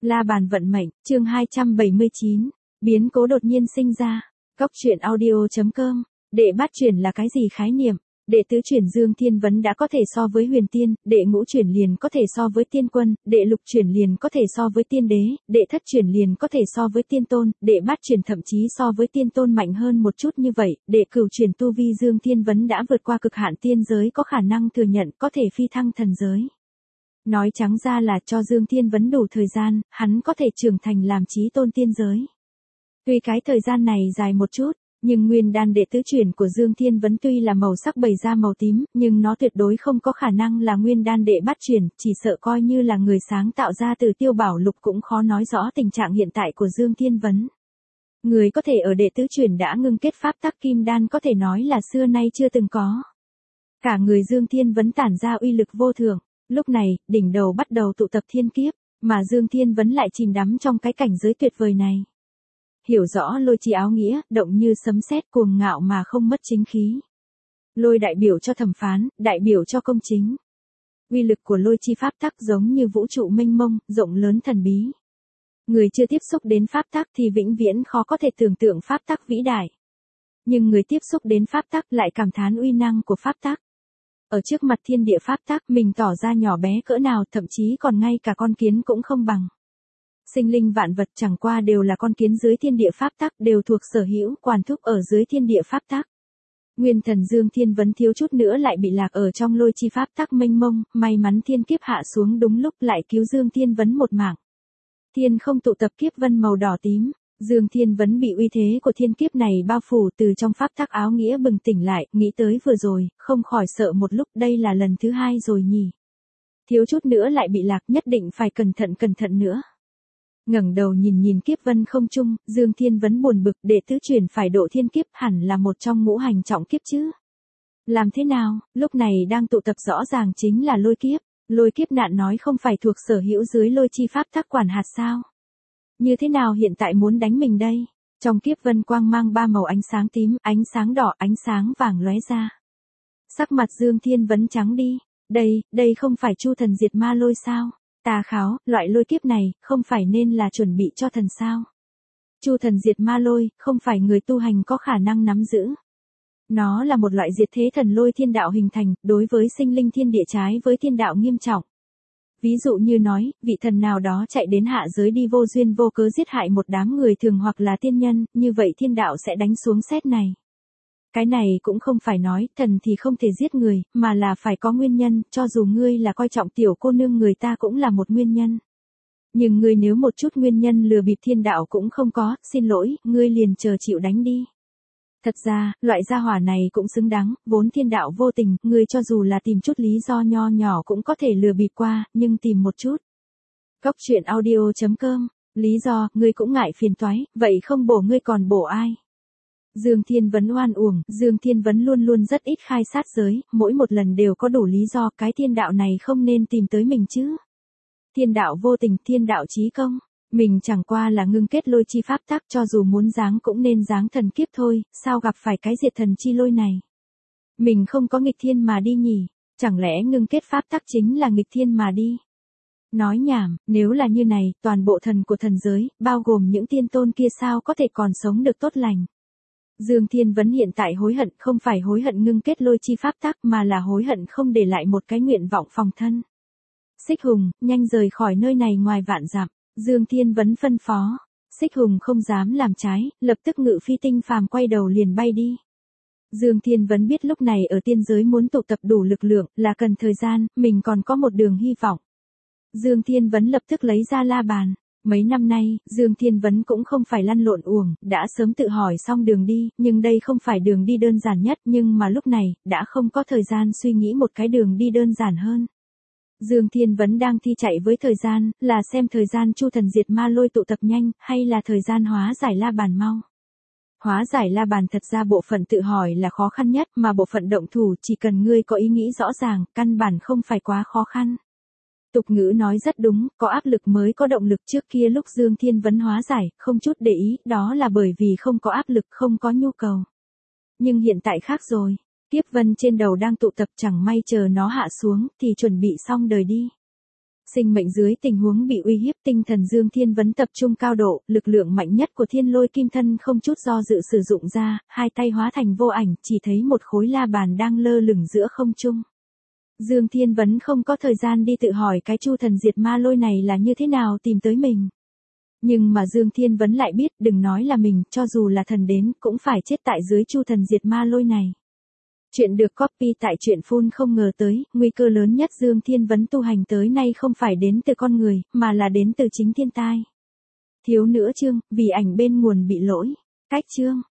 La bàn vận mệnh, chương 279. Biến cố đột nhiên sinh ra. Cóc truyện audio.com. Đệ bát chuyển là cái gì khái niệm? Đệ tứ chuyển Dương Thiên Vấn đã có thể so với huyền tiên, đệ ngũ chuyển liền có thể so với tiên quân, đệ lục chuyển liền có thể so với tiên đế, đệ thất chuyển liền có thể so với tiên tôn, đệ bát chuyển thậm chí so với tiên tôn mạnh hơn một chút như vậy, đệ cửu chuyển tu vi Dương Thiên Vấn đã vượt qua cực hạn tiên giới có khả năng thừa nhận có thể phi thăng thần giới. Nói trắng ra là cho Dương Thiên Vấn đủ thời gian, hắn có thể trưởng thành làm chí tôn tiên giới. Tuy cái thời gian này dài một chút, nhưng nguyên đan đệ tứ chuyển của Dương Thiên Vấn tuy là màu sắc bày ra màu tím, nhưng nó tuyệt đối không có khả năng là nguyên đan đệ bát chuyển, chỉ sợ coi như là người sáng tạo ra từ Tiêu Bảo Lục cũng khó nói rõ tình trạng hiện tại của Dương Thiên Vấn. Người có thể ở đệ tứ chuyển đã ngưng kết pháp tắc kim đan có thể nói là xưa nay chưa từng có. Cả người Dương Thiên Vấn tản ra uy lực vô thượng. Lúc này, đỉnh đầu bắt đầu tụ tập thiên kiếp, mà Dương Thiên Vấn lại chìm đắm trong cái cảnh giới tuyệt vời này. Hiểu rõ lôi chi áo nghĩa, động như sấm sét cuồng ngạo mà không mất chính khí. Lôi đại biểu cho thẩm phán, đại biểu cho công chính. Uy lực của lôi chi pháp tắc giống như vũ trụ mênh mông, rộng lớn thần bí. Người chưa tiếp xúc đến pháp tắc thì vĩnh viễn khó có thể tưởng tượng pháp tắc vĩ đại. Nhưng người tiếp xúc đến pháp tắc lại cảm thán uy năng của pháp tắc. Ở trước mặt thiên địa pháp tắc mình tỏ ra nhỏ bé cỡ nào, thậm chí còn ngay cả con kiến cũng không bằng. Sinh linh vạn vật chẳng qua đều là con kiến dưới thiên địa pháp tắc, đều thuộc sở hữu quản thúc ở dưới thiên địa pháp tắc. Nguyên thần Dương Thiên Vấn thiếu chút nữa lại bị lạc ở trong lôi chi pháp tắc mênh mông, may mắn thiên kiếp hạ xuống đúng lúc lại cứu Dương Thiên Vấn một mạng. Thiên không tụ tập kiếp vân màu đỏ tím. Dương Thiên Vấn bị uy thế của thiên kiếp này bao phủ, từ trong pháp tắc áo nghĩa bừng tỉnh lại, nghĩ tới vừa rồi, không khỏi sợ một lúc, đây là lần thứ hai rồi nhỉ. Thiếu chút nữa lại bị lạc, nhất định phải cẩn thận nữa. Ngẩng đầu nhìn kiếp vân không trung, Dương Thiên Vấn buồn bực, đệ tứ chuyển phải độ thiên kiếp hẳn là một trong ngũ hành trọng kiếp chứ. Làm thế nào, lúc này đang tụ tập rõ ràng chính là lôi kiếp. Lôi kiếp nạn nói không phải thuộc sở hữu dưới lôi chi pháp tắc quản hạt sao? Như thế nào hiện tại muốn đánh mình đây? Trong kiếp vân quang mang ba màu ánh sáng tím, ánh sáng đỏ, ánh sáng vàng lóe ra. Sắc mặt Dương Thiên Vấn trắng đi. Đây không phải Chu thần diệt ma lôi sao? Tà kháo, loại lôi kiếp này, không phải nên là chuẩn bị cho thần sao? Chu thần diệt ma lôi, không phải người tu hành có khả năng nắm giữ. Nó là một loại diệt thế thần lôi thiên đạo hình thành, đối với sinh linh thiên địa trái với thiên đạo nghiêm trọng. Ví dụ như nói, vị thần nào đó chạy đến hạ giới đi vô duyên vô cớ giết hại một đám người thường hoặc là tiên nhân, như vậy thiên đạo sẽ đánh xuống sét này. Cái này cũng không phải nói, thần thì không thể giết người, mà là phải có nguyên nhân, cho dù ngươi là coi trọng tiểu cô nương người ta cũng là một nguyên nhân. Nhưng ngươi nếu một chút nguyên nhân lừa bịp thiên đạo cũng không có, xin lỗi, ngươi liền chờ chịu đánh đi. Thật ra, loại gia hỏa này cũng xứng đáng, vốn thiên đạo vô tình, ngươi cho dù là tìm chút lý do nho nhỏ cũng có thể lừa bịp qua, nhưng tìm một chút. Cóc truyện audio.com. Lý do, ngươi cũng ngại phiền toái, vậy không bổ ngươi còn bổ ai? Dương Thiên Vấn oan uổng, Dương Thiên Vấn luôn luôn rất ít khai sát giới, mỗi một lần đều có đủ lý do, cái thiên đạo này không nên tìm tới mình chứ. Thiên đạo vô tình, thiên đạo chí công. Mình chẳng qua là ngưng kết lôi chi pháp tắc, cho dù muốn giáng cũng nên giáng thần kiếp thôi, sao gặp phải cái diệt thần chi lôi này. Mình không có nghịch thiên mà đi nhỉ, chẳng lẽ ngưng kết pháp tắc chính là nghịch thiên mà đi. Nói nhảm, nếu là như này, toàn bộ thần của thần giới, bao gồm những tiên tôn kia sao có thể còn sống được tốt lành. Dương Thiên Vấn hiện tại hối hận, không phải hối hận ngưng kết lôi chi pháp tắc mà là hối hận không để lại một cái nguyện vọng phòng thân. Xích Hùng, nhanh rời khỏi nơi này ngoài vạn dặm. Dương Thiên Vấn phân phó. Xích Hùng không dám làm trái, lập tức ngự phi tinh phàm quay đầu liền bay đi. Dương Thiên Vấn biết lúc này ở tiên giới muốn tụ tập đủ lực lượng là cần thời gian, mình còn có một đường hy vọng. Dương Thiên Vấn lập tức lấy ra la bàn. Mấy năm nay, Dương Thiên Vấn cũng không phải lăn lộn uổng, đã sớm tự hỏi xong đường đi, nhưng đây không phải đường đi đơn giản nhất, nhưng mà lúc này, đã không có thời gian suy nghĩ một cái đường đi đơn giản hơn. Dương Thiên Vấn đang thi chạy với thời gian, là xem thời gian Chu thần diệt ma lôi tụ tập nhanh, hay là thời gian hóa giải la bàn mau. Hóa giải la bàn thật ra bộ phận tự hỏi là khó khăn nhất, mà bộ phận động thủ chỉ cần ngươi có ý nghĩ rõ ràng, căn bản không phải quá khó khăn. Tục ngữ nói rất đúng, có áp lực mới có động lực. Trước kia lúc Dương Thiên Vấn hóa giải, không chút để ý, đó là bởi vì không có áp lực, không có nhu cầu. Nhưng hiện tại khác rồi. Kiếp vân trên đầu đang tụ tập, chẳng may chờ nó hạ xuống, thì chuẩn bị xong đời đi. Sinh mệnh dưới tình huống bị uy hiếp, tinh thần Dương Thiên Vấn tập trung cao độ, lực lượng mạnh nhất của Thiên Lôi Kim Thân không chút do dự sử dụng ra, hai tay hóa thành vô ảnh, chỉ thấy một khối la bàn đang lơ lửng giữa không trung. Dương Thiên Vấn không có thời gian đi tự hỏi cái Chu Thần Diệt Ma Lôi này là như thế nào tìm tới mình. Nhưng mà Dương Thiên Vấn lại biết, đừng nói là mình, cho dù là thần đến, cũng phải chết tại dưới Chu Thần Diệt Ma Lôi này. Chuyện được copy tại truyện phun không ngờ tới, nguy cơ lớn nhất Dương Thiên Vấn tu hành tới nay không phải đến từ con người, mà là đến từ chính thiên tai. Thiếu nữa chương, vì ảnh bên nguồn bị lỗi. Cách chương.